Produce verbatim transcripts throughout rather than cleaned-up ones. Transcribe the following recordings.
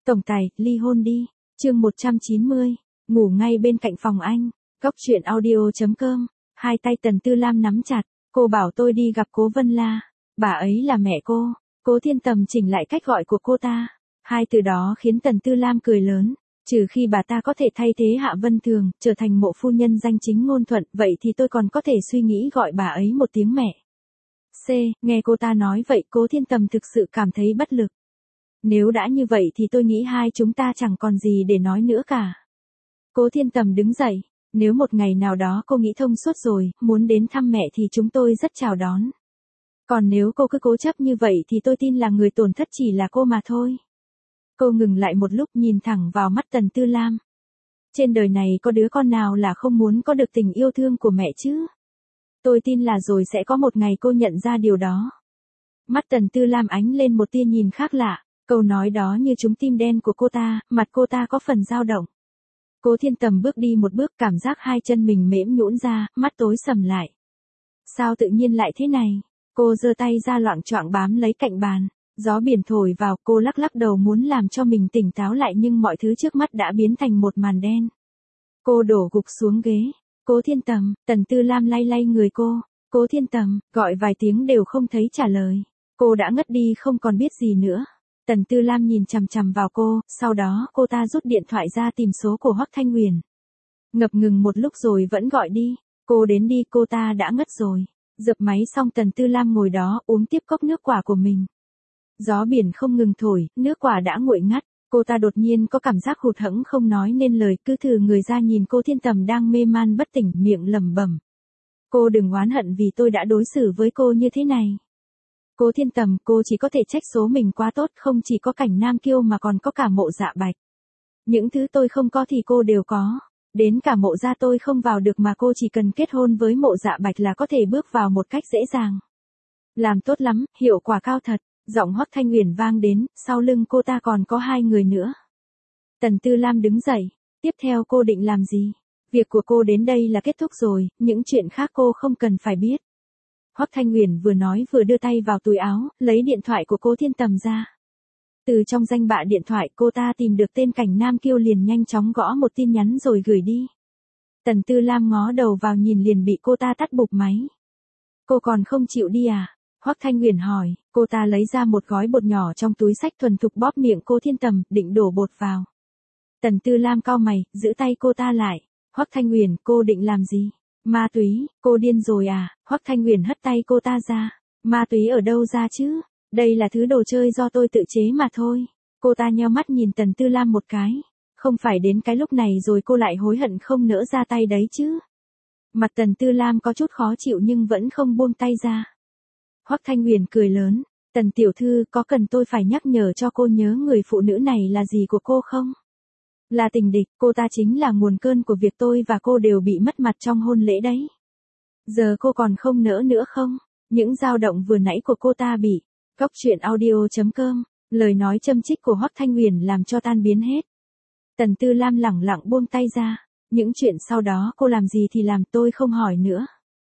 Tổng tài, ly hôn đi. Chương một trăm chín mươi. Ngủ ngay bên cạnh phòng anh. Góc truyện audio chấm com. Hai tay Tần Tư Lam nắm chặt, cô bảo tôi đi gặp Cố Vân La. Bà ấy là mẹ cô. Cố Thiên Tầm chỉnh lại cách gọi của cô ta. Hai từ đó khiến Tần Tư Lam cười lớn. Trừ khi bà ta có thể thay thế Hạ Vân Thường, trở thành mộ phu nhân danh chính ngôn thuận, vậy thì tôi còn có thể suy nghĩ gọi bà ấy một tiếng mẹ. C. Nghe cô ta nói vậy, Cố Thiên Tầm thực sự cảm thấy bất lực. Nếu đã như vậy thì tôi nghĩ hai chúng ta chẳng còn gì để nói nữa cả. Cố Thiên Tầm đứng dậy. Nếu một ngày nào đó cô nghĩ thông suốt rồi, muốn đến thăm mẹ thì chúng tôi rất chào đón. Còn nếu cô cứ cố chấp như vậy thì tôi tin là người tổn thất chỉ là cô mà thôi. Cô ngừng lại một lúc, nhìn thẳng vào mắt Tần Tư Lam. Trên đời này có đứa con nào là không muốn có được tình yêu thương của mẹ chứ? Tôi tin là rồi sẽ có một ngày cô nhận ra điều đó. Mắt Tần Tư Lam ánh lên một tia nhìn khác lạ, câu nói đó như trúng tim đen của cô ta, mặt cô ta có phần dao động. Cố Thiên Tầm bước đi một bước, cảm giác hai chân mình mềm nhũn ra, mắt tối sầm lại. Sao tự nhiên lại thế này? Cô giơ tay ra loạng choạng bám lấy cạnh bàn. Gió biển thổi vào, cô lắc lắc đầu muốn làm cho mình tỉnh táo lại nhưng mọi thứ trước mắt đã biến thành một màn đen. Cô đổ gục xuống ghế. Cố Thiên Tầm, Tần Tư Lam lay lay người cô. Cố Thiên Tầm, gọi vài tiếng đều không thấy trả lời. Cô đã ngất đi không còn biết gì nữa. Tần Tư Lam nhìn chằm chằm vào cô, sau đó cô ta rút điện thoại ra tìm số của Hoắc Thanh Huyền. Ngập ngừng một lúc rồi vẫn gọi đi. Cô đến đi, cô ta đã ngất rồi. Dập máy xong Tần Tư Lam ngồi đó uống tiếp cốc nước quả của mình. Gió biển không ngừng thổi, nước quả đã nguội ngắt. Cô ta đột nhiên có cảm giác hụt hẫng không nói nên lời, cứ thừ người ra nhìn Cố Thiên Tầm đang mê man bất tỉnh, miệng lẩm bẩm. Cô đừng oán hận vì tôi đã đối xử với cô như thế này. Cố Thiên Tầm, cô chỉ có thể trách số mình quá tốt, không chỉ có Cảnh Nam Kiêu mà còn có cả Mộ Dạ Bạch. Những thứ tôi không có thì cô đều có. Đến cả Mộ gia tôi không vào được mà cô chỉ cần kết hôn với Mộ Dạ Bạch là có thể bước vào một cách dễ dàng. Làm tốt lắm, hiệu quả cao thật. Giọng Hoắc Thanh Huyền vang đến, sau lưng cô ta còn có hai người nữa. Tần Tư Lam đứng dậy. Tiếp theo cô định làm gì? Việc của cô đến đây là kết thúc rồi, những chuyện khác cô không cần phải biết. Hoắc Thanh Huyền vừa nói vừa đưa tay vào túi áo, lấy điện thoại của Cố Thiên Tầm ra. Từ trong danh bạ điện thoại cô ta tìm được tên Cảnh Nam Kiêu, liền nhanh chóng gõ một tin nhắn rồi gửi đi. Tần Tư Lam ngó đầu vào nhìn liền bị cô ta tắt bụp máy. Cô còn không chịu đi à? Hoắc Thanh Huyền hỏi. Cô ta lấy ra một gói bột nhỏ trong túi xách, thuần thục bóp miệng Cố Thiên Tầm, định đổ bột vào. Tần Tư Lam cau mày, giữ tay cô ta lại. Hoắc Thanh Huyền, cô định làm gì? Ma túy, cô điên rồi à? Hoắc Thanh Huyền hất tay cô ta ra. Ma túy ở đâu ra chứ? Đây là thứ đồ chơi do tôi tự chế mà thôi. Cô ta nheo mắt nhìn Tần Tư Lam một cái. Không phải đến cái lúc này rồi cô lại hối hận không nỡ ra tay đấy chứ? Mặt Tần Tư Lam có chút khó chịu nhưng vẫn không buông tay ra. Hoắc Thanh Huyền cười lớn. Tần tiểu thư, có cần tôi phải nhắc nhở cho cô nhớ người phụ nữ này là gì của cô không? Là tình địch, cô ta chính là nguồn cơn của việc tôi và cô đều bị mất mặt trong hôn lễ đấy. Giờ cô còn không nỡ nữa không? Những dao động vừa nãy của cô ta bị. Góc truyện audio chấm com. Lời nói châm chích của Hoắc Thanh Huyền làm cho tan biến hết. Tần Tư Lam lẳng lặng buông tay ra. Những chuyện sau đó cô làm gì thì làm, tôi không hỏi nữa.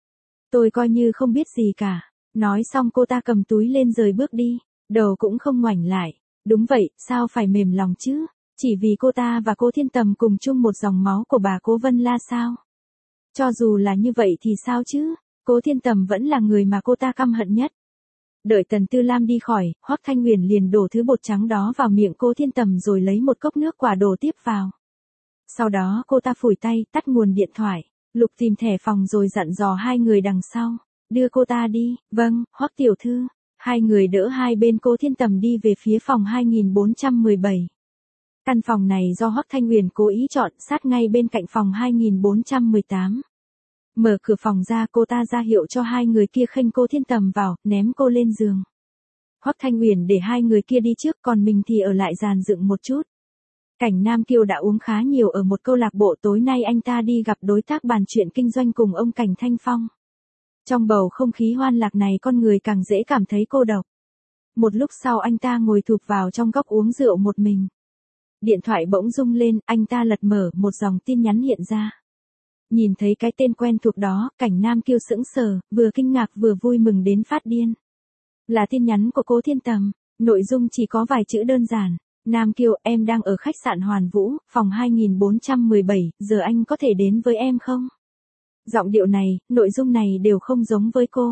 Tôi coi như không biết gì cả. Nói xong cô ta cầm túi lên rời bước đi. Đầu cũng không ngoảnh lại. Đúng vậy, sao phải mềm lòng chứ? Chỉ vì cô ta và Cố Thiên Tầm cùng chung một dòng máu của bà Cố Vân La sao? Cho dù là như vậy thì sao chứ? Cố Thiên Tầm vẫn là người mà cô ta căm hận nhất. Đợi Tần Tư Lam đi khỏi, Hoắc Thanh Huyền liền đổ thứ bột trắng đó vào miệng Cố Thiên Tầm rồi lấy một cốc nước quả đổ tiếp vào. Sau đó cô ta phủi tay, tắt nguồn điện thoại, lục tìm thẻ phòng rồi dặn dò hai người đằng sau. Đưa cô ta đi. Vâng, Hoắc tiểu thư. Hai người đỡ hai bên Cố Thiên Tầm đi về phía phòng hai nghìn bốn trăm mười bảy. Căn phòng này do Hoắc Thanh Huyền cố ý chọn, sát ngay bên cạnh phòng hai nghìn bốn trăm mười tám. Mở cửa phòng ra, cô ta ra hiệu cho hai người kia khênh Cố Thiên Tầm vào, ném cô lên giường. Hoắc Thanh Huyền để hai người kia đi trước, còn mình thì ở lại dàn dựng một chút. Cảnh Nam Kiêu đã uống khá nhiều ở một câu lạc bộ, tối nay anh ta đi gặp đối tác bàn chuyện kinh doanh cùng ông Cảnh Thanh Phong. Trong bầu không khí hoan lạc này con người càng dễ cảm thấy cô độc. Một lúc sau anh ta ngồi thụp vào trong góc uống rượu một mình. Điện thoại bỗng rung lên, anh ta lật mở, một dòng tin nhắn hiện ra. Nhìn thấy cái tên quen thuộc đó, Cảnh Nam Kiêu sững sờ, vừa kinh ngạc vừa vui mừng đến phát điên. Là tin nhắn của Cố Thiên Tầm, nội dung chỉ có vài chữ đơn giản. Nam Kiều, em đang ở khách sạn Hoàn Vũ, phòng hai nghìn bốn trăm mười bảy, giờ anh có thể đến với em không? Giọng điệu này, nội dung này đều không giống với cô.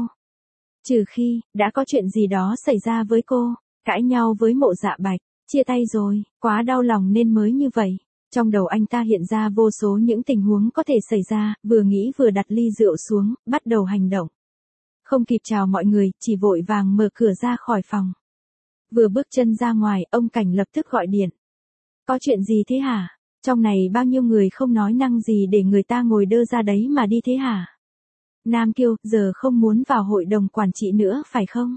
Trừ khi, đã có chuyện gì đó xảy ra với cô, cãi nhau với Mộ Dạ Bạch, chia tay rồi, quá đau lòng nên mới như vậy. Trong đầu anh ta hiện ra vô số những tình huống có thể xảy ra, vừa nghĩ vừa đặt ly rượu xuống, bắt đầu hành động. Không kịp chào mọi người, chỉ vội vàng mở cửa ra khỏi phòng. Vừa bước chân ra ngoài, ông Cảnh lập tức gọi điện. Có chuyện gì thế hả? Trong này bao nhiêu người không nói năng gì để người ta ngồi đơ ra đấy mà đi thế hả? Nam Kiều, giờ không muốn vào hội đồng quản trị nữa phải không?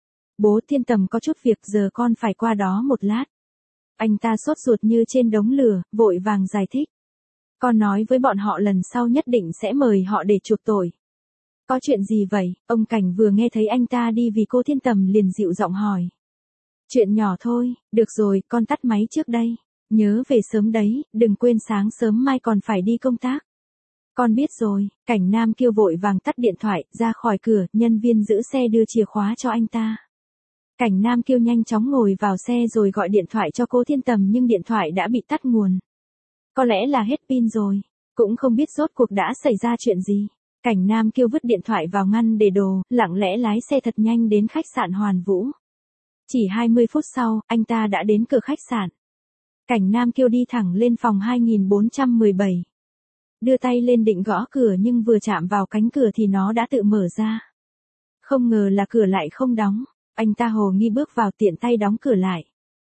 Bố Thiên Tầm có chút việc giờ con phải qua đó một lát. Anh ta sốt ruột như trên đống lửa, vội vàng giải thích. Con nói với bọn họ lần sau nhất định sẽ mời họ để chuộc tội. Có chuyện gì vậy? Ông Cảnh vừa nghe thấy anh ta đi vì cô Thiên Tầm liền dịu giọng hỏi. Chuyện nhỏ thôi, được rồi, con tắt máy trước đây. Nhớ về sớm đấy, đừng quên sáng sớm mai còn phải đi công tác. Con biết rồi, Cảnh Nam Kiều vội vàng tắt điện thoại, ra khỏi cửa, nhân viên giữ xe đưa chìa khóa cho anh ta. Cảnh Nam Kiều nhanh chóng ngồi vào xe rồi gọi điện thoại cho cô Thiên Tầm nhưng điện thoại đã bị tắt nguồn. Có lẽ là hết pin rồi, cũng không biết rốt cuộc đã xảy ra chuyện gì. Cảnh Nam Kiều vứt điện thoại vào ngăn để đồ, lặng lẽ lái xe thật nhanh đến khách sạn Hoàn Vũ. Chỉ hai mươi phút sau, anh ta đã đến cửa khách sạn. Cảnh Nam Kiều đi thẳng lên phòng hai nghìn bốn trăm mười bảy. Đưa tay lên định gõ cửa nhưng vừa chạm vào cánh cửa thì nó đã tự mở ra. Không ngờ là cửa lại không đóng, anh ta hồ nghi bước vào tiện tay đóng cửa lại.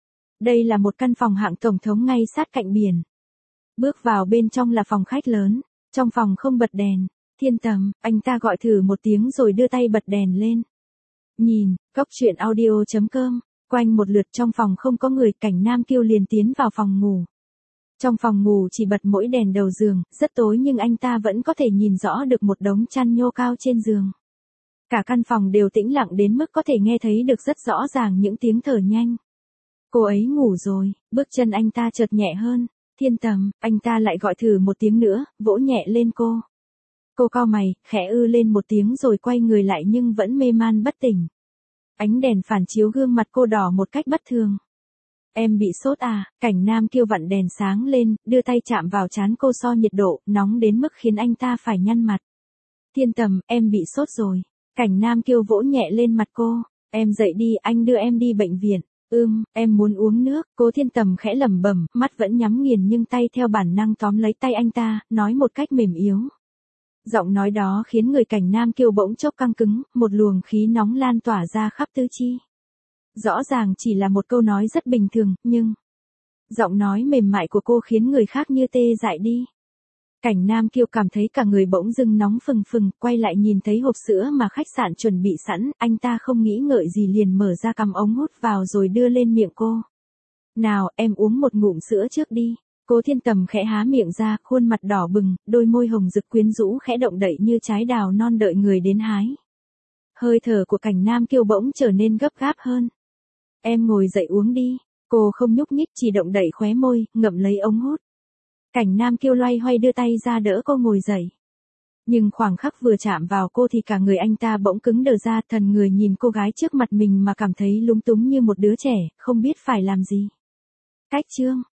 Đây là một căn phòng hạng tổng thống ngay sát cạnh biển. Bước vào bên trong là phòng khách lớn, trong phòng không bật đèn. Thiên Tầm, anh ta gọi thử một tiếng rồi đưa tay bật đèn lên. Nhìn, cốc truyện audio chấm com, quanh một lượt trong phòng không có người, Cảnh Nam Kiều liền tiến vào phòng ngủ. Trong phòng ngủ chỉ bật mỗi đèn đầu giường, rất tối nhưng anh ta vẫn có thể nhìn rõ được một đống chăn nhô cao trên giường. Cả căn phòng đều tĩnh lặng đến mức có thể nghe thấy được rất rõ ràng những tiếng thở nhanh. Cô ấy ngủ rồi, bước chân anh ta chợt nhẹ hơn. Thiên Tầm, anh ta lại gọi thử một tiếng nữa, vỗ nhẹ lên cô. Cô cau mày, khẽ ư lên một tiếng rồi quay người lại nhưng vẫn mê man bất tỉnh. Ánh đèn phản chiếu gương mặt cô đỏ một cách bất thường. Em bị sốt à? Cảnh Nam Kiều vặn đèn sáng lên, đưa tay chạm vào trán cô so nhiệt độ, nóng đến mức khiến anh ta phải nhăn mặt. Thiên Tầm, em bị sốt rồi. Cảnh Nam Kiều vỗ nhẹ lên mặt cô. Em dậy đi, anh đưa em đi bệnh viện. Ưm, em muốn uống nước. Cô Thiên Tầm khẽ lẩm bẩm, mắt vẫn nhắm nghiền nhưng tay theo bản năng tóm lấy tay anh ta, nói một cách mềm yếu. Giọng nói đó khiến người Cảnh Nam Kiều bỗng chốc căng cứng, một luồng khí nóng lan tỏa ra khắp tứ chi. Rõ ràng chỉ là một câu nói rất bình thường, nhưng giọng nói mềm mại của cô khiến người khác như tê dại đi. Cảnh Nam Kiều cảm thấy cả người bỗng dưng nóng phừng phừng, quay lại nhìn thấy hộp sữa mà khách sạn chuẩn bị sẵn, anh ta không nghĩ ngợi gì liền mở ra cắm ống hút vào rồi đưa lên miệng cô. Nào, em uống một ngụm sữa trước đi. Cô Thiên Tầm khẽ há miệng ra, khuôn mặt đỏ bừng, đôi môi hồng rực quyến rũ khẽ động đậy như trái đào non đợi người đến hái. Hơi thở của Cảnh Nam Kiều bỗng trở nên gấp gáp hơn. Em ngồi dậy uống đi. Cô không nhúc nhích, chỉ động đậy khóe môi, ngậm lấy ống hút. Cảnh Nam Kiều loay hoay đưa tay ra đỡ cô ngồi dậy. Nhưng khoảng khắc vừa chạm vào cô thì cả người anh ta bỗng cứng đờ ra, thần người nhìn cô gái trước mặt mình mà cảm thấy lúng túng như một đứa trẻ, không biết phải làm gì. Cách chương